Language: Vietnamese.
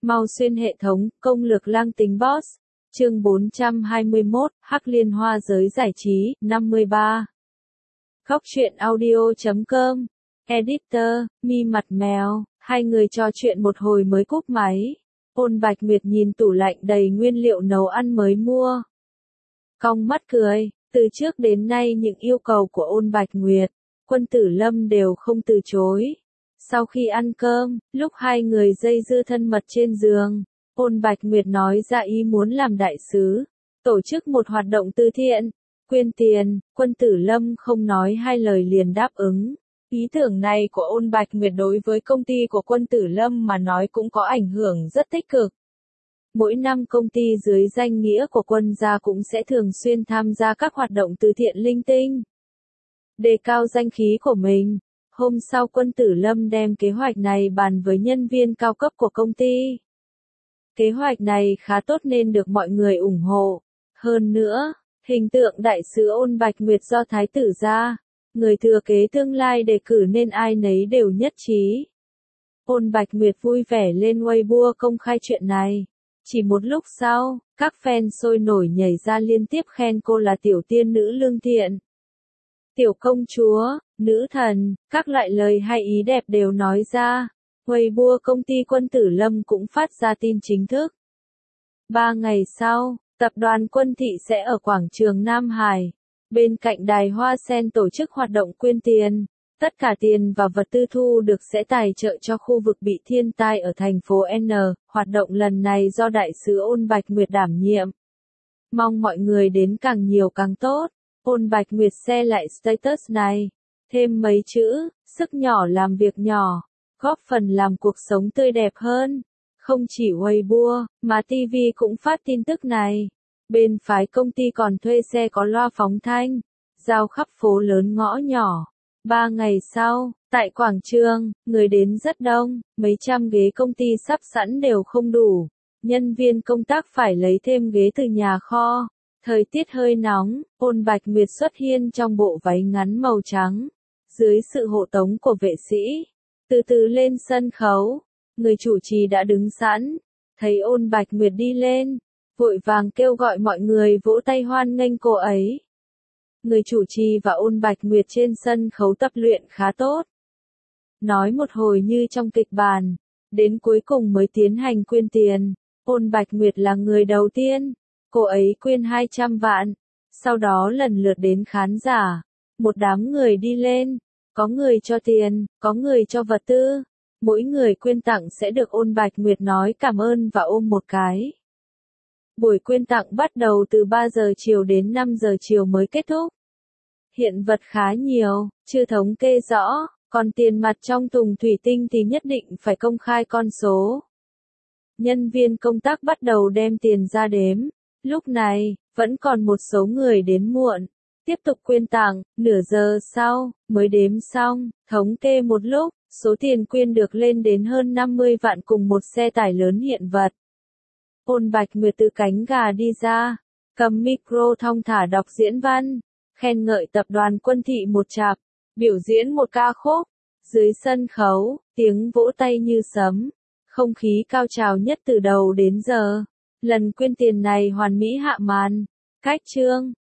Mau xuyên hệ thống, công lược lang tính boss. Chương 421, Hắc Liên Hoa giới giải trí, 53. Góc truyện audio.com. Editor, Mi Mặt Mèo. Hai người trò chuyện một hồi mới cúp máy. Ôn Bạch Nguyệt nhìn tủ lạnh đầy nguyên liệu nấu ăn mới mua. Cong mắt cười, từ trước đến nay những yêu cầu của Ôn Bạch Nguyệt, Quân Tử Lâm đều không từ chối. Sau khi ăn cơm, lúc hai người dây dưa thân mật trên giường, Ôn Bạch Nguyệt nói ra ý muốn làm đại sứ, tổ chức một hoạt động từ thiện, quyên tiền. Quân Tử Lâm không nói hai lời liền đáp ứng. Ý tưởng này của Ôn Bạch Nguyệt đối với công ty của Quân Tử Lâm mà nói cũng có ảnh hưởng rất tích cực. Mỗi năm công ty dưới danh nghĩa của Quân gia cũng sẽ thường xuyên tham gia các hoạt động từ thiện linh tinh, đề cao danh khí của mình. Hôm sau Quân Tử Lâm đem kế hoạch này bàn với nhân viên cao cấp của công ty. Kế hoạch này khá tốt nên được mọi người ủng hộ. Hơn nữa, hình tượng đại sứ Ôn Bạch Nguyệt do Thái tử gia, người thừa kế tương lai đề cử nên ai nấy đều nhất trí. Ôn Bạch Nguyệt vui vẻ lên Weibo công khai chuyện này. Chỉ một lúc sau, các fan sôi nổi nhảy ra liên tiếp khen cô là tiểu tiên nữ lương thiện, tiểu công chúa, nữ thần, các loại lời hay ý đẹp đều nói ra. Weibo công ty Quân Tử Lâm cũng phát ra tin chính thức. 3 ngày sau, tập đoàn Quân Thị sẽ ở quảng trường Nam Hải, bên cạnh đài Hoa Sen tổ chức hoạt động quyên tiền. Tất cả tiền và vật tư thu được sẽ tài trợ cho khu vực bị thiên tai ở thành phố N. Hoạt động lần này do đại sứ Ôn Bạch Nguyệt đảm nhiệm. Mong mọi người đến càng nhiều càng tốt. Ôn Bạch Nguyệt share lại status này. Thêm mấy chữ, sức nhỏ làm việc nhỏ, góp phần làm cuộc sống tươi đẹp hơn. Không chỉ Weibo, mà TV cũng phát tin tức này. Bên phái công ty còn thuê xe có loa phóng thanh, giao khắp phố lớn ngõ nhỏ. 3 ngày sau, tại quảng trường, người đến rất đông, mấy trăm ghế công ty sắp sẵn đều không đủ. Nhân viên công tác phải lấy thêm ghế từ nhà kho. Thời tiết hơi nóng, Ôn Bạch Nguyệt xuất hiện trong bộ váy ngắn màu trắng. Dưới sự hộ tống của vệ sĩ, từ từ lên sân khấu. Người chủ trì đã đứng sẵn, thấy Ôn Bạch Nguyệt đi lên, vội vàng kêu gọi mọi người vỗ tay hoan nghênh cô ấy. Người chủ trì và Ôn Bạch Nguyệt trên sân khấu tập luyện khá tốt. Nói một hồi như trong kịch bản, đến cuối cùng mới tiến hành quyên tiền. Ôn Bạch Nguyệt là người đầu tiên, cô ấy quyên 200 vạn, sau đó lần lượt đến khán giả. Một đám người đi lên, có người cho tiền, có người cho vật tư. Mỗi người quyên tặng sẽ được Ôn Bạch Nguyệt nói cảm ơn và ôm một cái. Buổi quyên tặng bắt đầu từ 3 giờ chiều đến 5 giờ chiều mới kết thúc. Hiện vật khá nhiều, chưa thống kê rõ, còn tiền mặt trong thùng thủy tinh thì nhất định phải công khai con số. Nhân viên công tác bắt đầu đem tiền ra đếm. Lúc này, vẫn còn một số người đến muộn. Tiếp tục quyên tặng, nửa giờ sau, mới đếm xong, thống kê một lúc, số tiền quyên được lên đến hơn 50 vạn cùng một xe tải lớn hiện vật. Ôn Bạch Nguyệt từ cánh gà đi ra, cầm micro thong thả đọc diễn văn, khen ngợi tập đoàn Quân Thị một chặp, biểu diễn một ca khúc. Dưới sân khấu, tiếng vỗ tay như sấm, không khí cao trào nhất từ đầu đến giờ. Lần quyên tiền này hoàn mỹ hạ màn. Cách chương